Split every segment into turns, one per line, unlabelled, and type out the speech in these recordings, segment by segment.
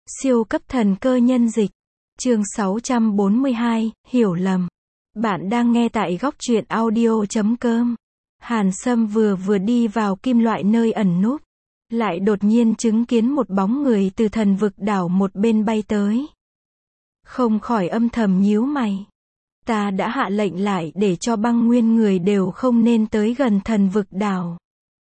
Siêu cấp thần cơ nhân dịch. Chương 642, hiểu lầm. Bạn đang nghe tại góc truyện audio.com. Hàn Sâm vừa đi vào kim loại nơi ẩn núp, lại đột nhiên chứng kiến một bóng người từ thần vực đảo một bên bay tới. Không khỏi âm thầm nhíu mày. Ta đã hạ lệnh lại để cho băng nguyên người đều không nên tới gần thần vực đảo.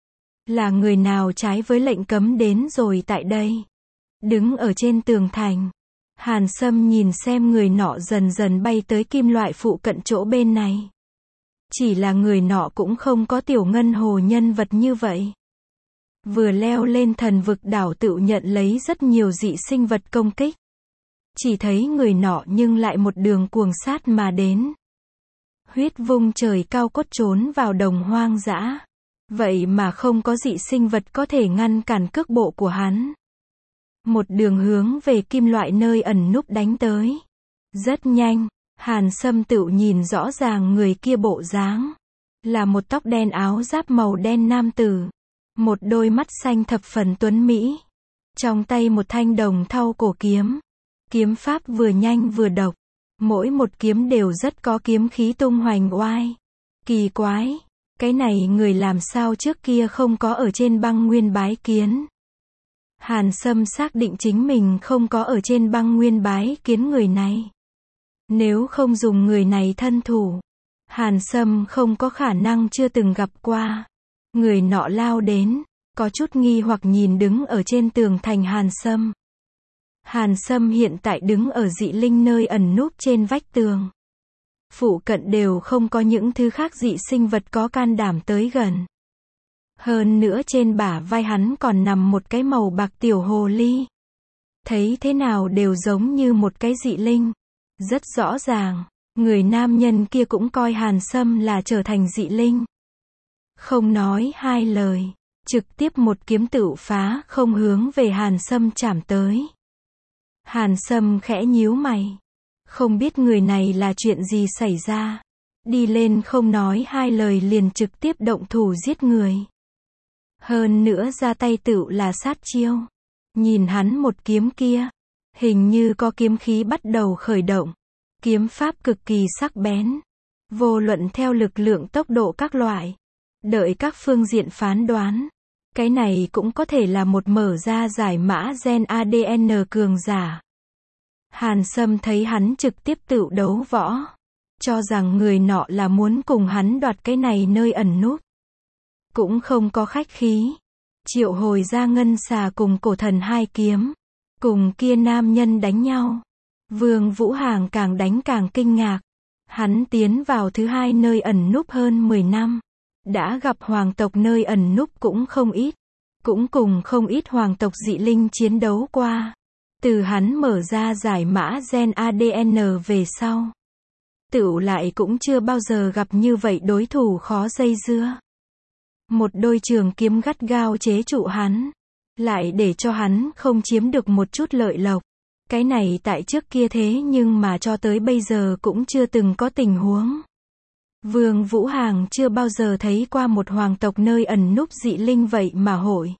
Là người nào trái với lệnh cấm đến rồi tại đây? Đứng ở trên tường thành, Hàn Sâm nhìn xem người nọ dần dần bay tới kim loại phụ cận chỗ bên này. Chỉ là người nọ cũng không có tiểu ngân hồ nhân vật như vậy. Vừa leo lên thần vực đảo tự nhận lấy rất nhiều dị sinh vật công kích. Chỉ thấy người nọ nhưng lại một đường cuồng sát mà đến. Huyết vung trời cao cốt trốn vào đồng hoang dã. Vậy mà không có dị sinh vật có thể ngăn cản cước bộ của hắn. Một đường hướng về kim loại nơi ẩn núp đánh tới. Rất nhanh, Hàn Sâm tự nhìn rõ ràng người kia bộ dáng. Là một tóc đen áo giáp màu đen nam tử. Một đôi mắt xanh thập phần tuấn mỹ. Trong tay một thanh đồng thau cổ kiếm. Kiếm pháp vừa nhanh vừa độc. Mỗi một kiếm đều rất có kiếm khí tung hoành oai. Kỳ quái, cái này người làm sao trước kia không có ở trên băng nguyên bái kiến. Hàn Sâm xác định chính mình không có ở trên băng nguyên bái kiến người này. Nếu không dùng người này thân thủ, Hàn Sâm không có khả năng chưa từng gặp qua. Người nọ lao đến, có chút nghi hoặc nhìn đứng ở trên tường thành Hàn Sâm. Hàn Sâm hiện tại đứng ở dị linh nơi ẩn núp trên vách tường. Phụ cận đều không có những thứ khác dị sinh vật có can đảm tới gần. Hơn nữa trên bả vai hắn còn nằm một cái màu bạc tiểu hồ ly. Thấy thế nào đều giống như một cái dị linh. Rất rõ ràng, người nam nhân kia cũng coi Hàn Sâm là trở thành dị linh. Không nói hai lời, trực tiếp một kiếm tự phá không hướng về Hàn Sâm chảm tới. Hàn Sâm khẽ nhíu mày. Không biết người này là chuyện gì xảy ra. Đi lên không nói hai lời liền trực tiếp động thủ giết người. Hơn nữa ra tay tựu là sát chiêu. Nhìn hắn một kiếm kia, hình như có kiếm khí bắt đầu khởi động. Kiếm pháp cực kỳ sắc bén. Vô luận theo lực lượng tốc độ các loại. Đợi các phương diện phán đoán. Cái này cũng có thể là một mở ra giải mã gen ADN cường giả. Hàn Sâm thấy hắn trực tiếp tựu đấu võ. Cho rằng người nọ là muốn cùng hắn đoạt cái này nơi ẩn núp. Cũng không có khách khí. Triệu hồi ra ngân xà cùng cổ thần hai kiếm. Cùng kia nam nhân đánh nhau. Vương Vũ Hàng càng đánh càng kinh ngạc. Hắn tiến vào thứ hai nơi ẩn núp hơn 10 năm. Đã gặp hoàng tộc nơi ẩn núp cũng không ít. Cũng cùng không ít hoàng tộc dị linh chiến đấu qua. Từ hắn mở ra giải mã gen ADN về sau. Tựu lại cũng chưa bao giờ gặp như vậy đối thủ khó dây dưa. Một đôi trường kiếm gắt gao chế trụ hắn. Lại để cho hắn không chiếm được một chút lợi lộc. Cái này tại trước kia thế nhưng mà cho tới bây giờ cũng chưa từng có tình huống. Vương Vũ Hàng chưa bao giờ thấy qua một hoàng tộc nơi ẩn núp dị linh vậy mà hội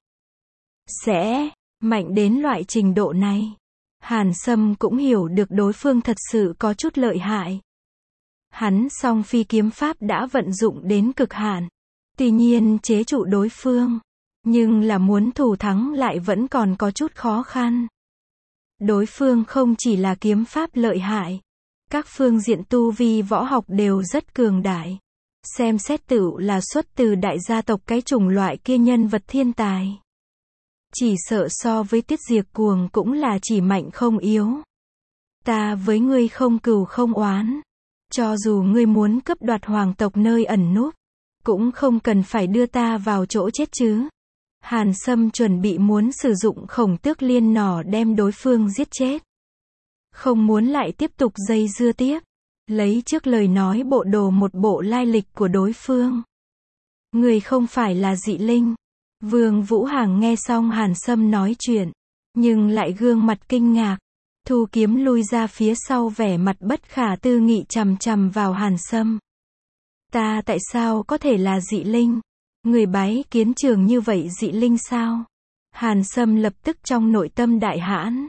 sẽ mạnh đến loại trình độ này. Hàn Sâm cũng hiểu được đối phương thật sự có chút lợi hại. Hắn song phi kiếm pháp đã vận dụng đến cực hạn. Tuy nhiên chế trụ đối phương. Nhưng là muốn thủ thắng lại vẫn còn có chút khó khăn. Đối phương không chỉ là kiếm pháp lợi hại. Các phương diện tu vi võ học đều rất cường đại. Xem xét tựu là xuất từ đại gia tộc cái chủng loại kia nhân vật thiên tài. Chỉ sợ so với Tiết Diệp Cuồng cũng là chỉ mạnh không yếu. Ta với ngươi không cừu không oán. Cho dù ngươi muốn cướp đoạt hoàng tộc nơi ẩn núp, cũng không cần phải đưa ta vào chỗ chết chứ. Hàn Sâm chuẩn bị muốn sử dụng Khổng Tước Liên nỏ đem đối phương giết chết. Không muốn lại tiếp tục dây dưa tiếp. Lấy trước lời nói bộ đồ một bộ lai lịch của đối phương. Người không phải là dị linh. Vương Vũ Hàng nghe xong Hàn Sâm nói chuyện. Nhưng lại gương mặt kinh ngạc. Thu kiếm lui ra phía sau vẻ mặt bất khả tư nghị chằm chằm vào Hàn Sâm. Ta tại sao có thể là dị linh? Người bái kiến trường như vậy dị linh sao? Hàn Sâm lập tức trong nội tâm đại hãn.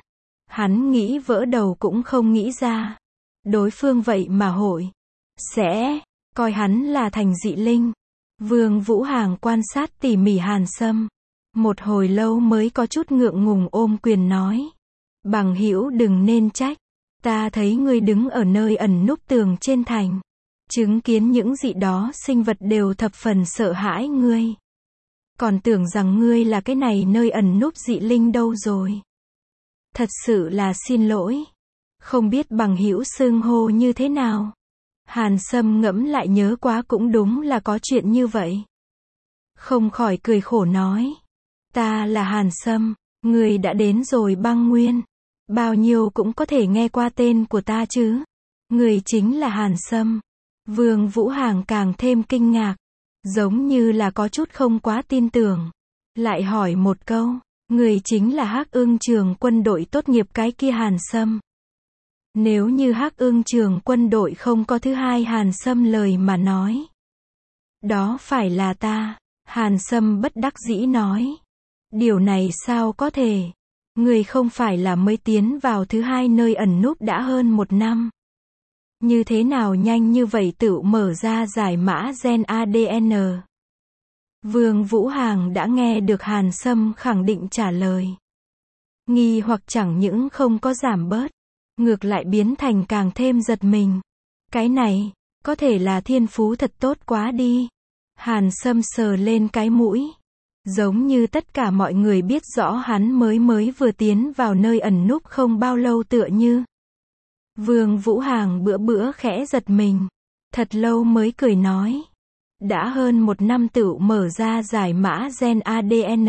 Hắn nghĩ vỡ đầu cũng không nghĩ ra. Đối phương vậy mà hội sẽ coi hắn là thành dị linh. Vương Vũ Hàng quan sát tỉ mỉ Hàn Sâm. Một hồi lâu mới có chút ngượng ngùng ôm quyền nói. Bằng hữu đừng nên trách. Ta thấy ngươi đứng ở nơi ẩn núp tường trên thành. Chứng kiến những dị đó sinh vật đều thập phần sợ hãi ngươi. Còn tưởng rằng ngươi là cái này nơi ẩn núp dị linh đâu rồi. Thật sự là xin lỗi. Không biết bằng hữu xưng hô như thế nào. Hàn Sâm ngẫm lại nhớ quá cũng đúng là có chuyện như vậy. Không khỏi cười khổ nói. Ta là Hàn Sâm, người đã đến rồi băng nguyên. Bao nhiêu cũng có thể nghe qua tên của ta chứ. Người chính là Hàn Sâm. Vương Vũ Hàng càng thêm kinh ngạc. Giống như là có chút không quá tin tưởng. Lại hỏi một câu. Người chính là Hắc Ưng Trường quân đội tốt nghiệp cái kia Hàn Sâm. Nếu như Hắc Ưng Trường quân đội không có thứ hai Hàn Sâm lời mà nói. Đó phải là ta. Hàn Sâm bất đắc dĩ nói. Điều này sao có thể? Người không phải là mới tiến vào thứ hai nơi ẩn núp đã hơn 1 năm. Như thế nào nhanh như vậy tự mở ra giải mã gen ADN? Vương Vũ Hàng đã nghe được Hàn Sâm khẳng định trả lời. Nghi hoặc chẳng những không có giảm bớt. Ngược lại biến thành càng thêm giật mình. Cái này, có thể là thiên phú thật tốt quá đi. Hàn Sâm sờ lên cái mũi. Giống như tất cả mọi người biết rõ hắn mới vừa tiến vào nơi ẩn núp không bao lâu tựa như. Vương Vũ Hàng bữa khẽ giật mình. Thật lâu mới cười nói. Đã hơn 1 năm tự mở ra giải mã gen ADN.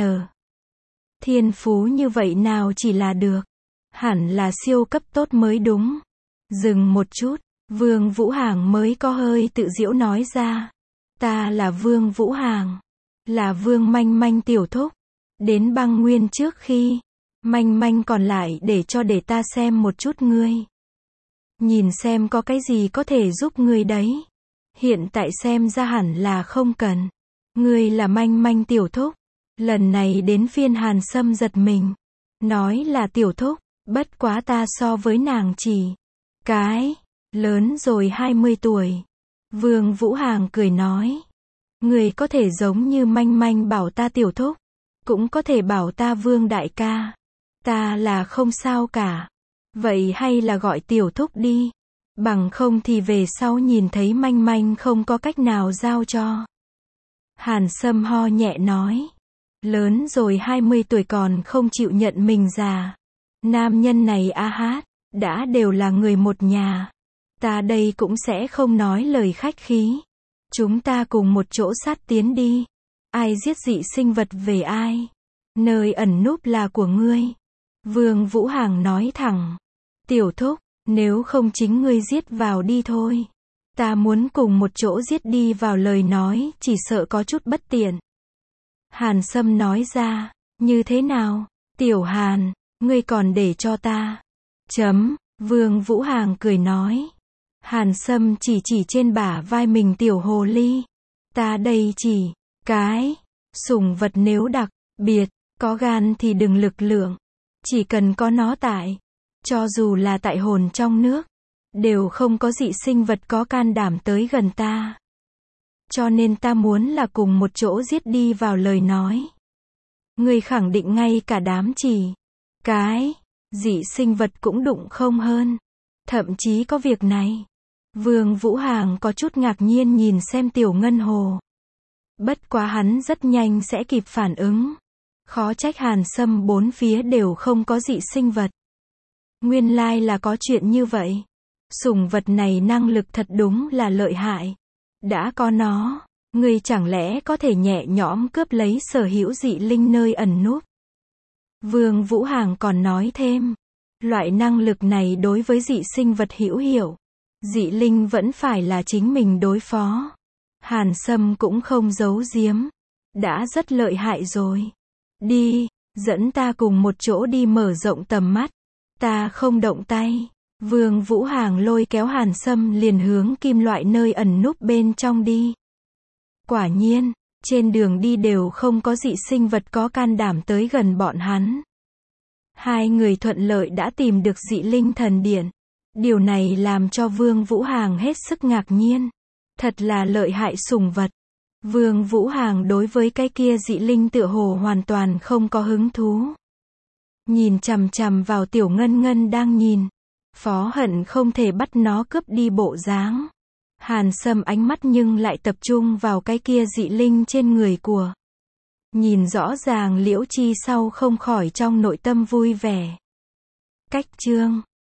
Thiên phú như vậy nào chỉ là được. Hẳn là siêu cấp tốt mới đúng. Dừng một chút, Vương Vũ Hàng mới có hơi tự giễu nói ra. Ta là Vương Vũ Hàng. Là Vương Manh Manh tiểu thúc. Đến băng nguyên trước khi Manh Manh còn lại để ta xem một chút ngươi. Nhìn xem có cái gì có thể giúp ngươi đấy. Hiện tại xem ra hẳn là không cần. Ngươi là Manh Manh tiểu thúc. Lần này đến phiên Hàn Sâm giật mình. Nói là tiểu thúc. Bất quá ta so với nàng chỉ cái lớn rồi 20 tuổi. Vương Vũ Hàng cười nói. Người có thể giống như Manh Manh bảo ta tiểu thúc. Cũng có thể bảo ta Vương đại ca. Ta là không sao cả. Vậy hay là gọi tiểu thúc đi. Bằng không thì về sau nhìn thấy Manh Manh không có cách nào giao cho. Hàn Sâm ho nhẹ nói. Lớn rồi 20 tuổi còn không chịu nhận mình già. Nam nhân này a hát, đã đều là người một nhà. Ta đây cũng sẽ không nói lời khách khí. Chúng ta cùng một chỗ sát tiến đi. Ai giết dị sinh vật về ai? Nơi ẩn núp là của ngươi. Vương Vũ Hàng nói thẳng. Tiểu thúc, nếu không chính ngươi giết vào đi thôi. Ta muốn cùng một chỗ giết đi vào lời nói, chỉ sợ có chút bất tiện. Hàn Sâm nói ra, như thế nào? Tiểu Hàn, ngươi còn để cho ta. Vương Vũ Hàng cười nói. Hàn Sâm chỉ trên bả vai mình tiểu hồ ly. Ta đây chỉ cái sủng vật nếu đặc biệt có gan thì đừng lực lượng. Chỉ cần có nó tại. Cho dù là tại hồn trong nước. Đều không có dị sinh vật có can đảm tới gần ta. Cho nên ta muốn là cùng một chỗ giết đi vào lời nói. Ngươi khẳng định ngay cả đám chỉ cái dị sinh vật cũng đụng không hơn. Thậm chí có việc này. Vương Vũ Hàng có chút ngạc nhiên nhìn xem Tiểu Ngân Hồ. Bất quá hắn rất nhanh sẽ kịp phản ứng. Khó trách Hàn Sâm bốn phía đều không có dị sinh vật. Nguyên lai là có chuyện như vậy. Sủng vật này năng lực thật đúng là lợi hại. Đã có nó, ngươi chẳng lẽ có thể nhẹ nhõm cướp lấy sở hữu dị linh nơi ẩn núp. Vương Vũ Hàng còn nói thêm. Loại năng lực này đối với dị sinh vật hữu hiệu. Dị linh vẫn phải là chính mình đối phó. Hàn Sâm cũng không giấu giếm. Đã rất lợi hại rồi. Đi, dẫn ta cùng một chỗ đi mở rộng tầm mắt. Ta không động tay. Vương Vũ Hàng lôi kéo Hàn Sâm liền hướng kim loại nơi ẩn núp bên trong đi. Quả nhiên, trên đường đi đều không có dị sinh vật có can đảm tới gần bọn hắn. Hai người thuận lợi đã tìm được dị linh thần điện. Điều này làm cho Vương Vũ Hàng hết sức ngạc nhiên. Thật là lợi hại sủng vật. Vương Vũ Hàng đối với cái kia dị linh tựa hồ hoàn toàn không có hứng thú. Nhìn chằm chằm vào Tiểu Ngân Ngân đang nhìn. Phó Hận không thể bắt nó cướp đi bộ dáng. Hàn Sâm ánh mắt nhưng lại tập trung vào cái kia dị linh trên người của. Nhìn rõ ràng Liễu Chi sau không khỏi trong nội tâm vui vẻ. Cách chương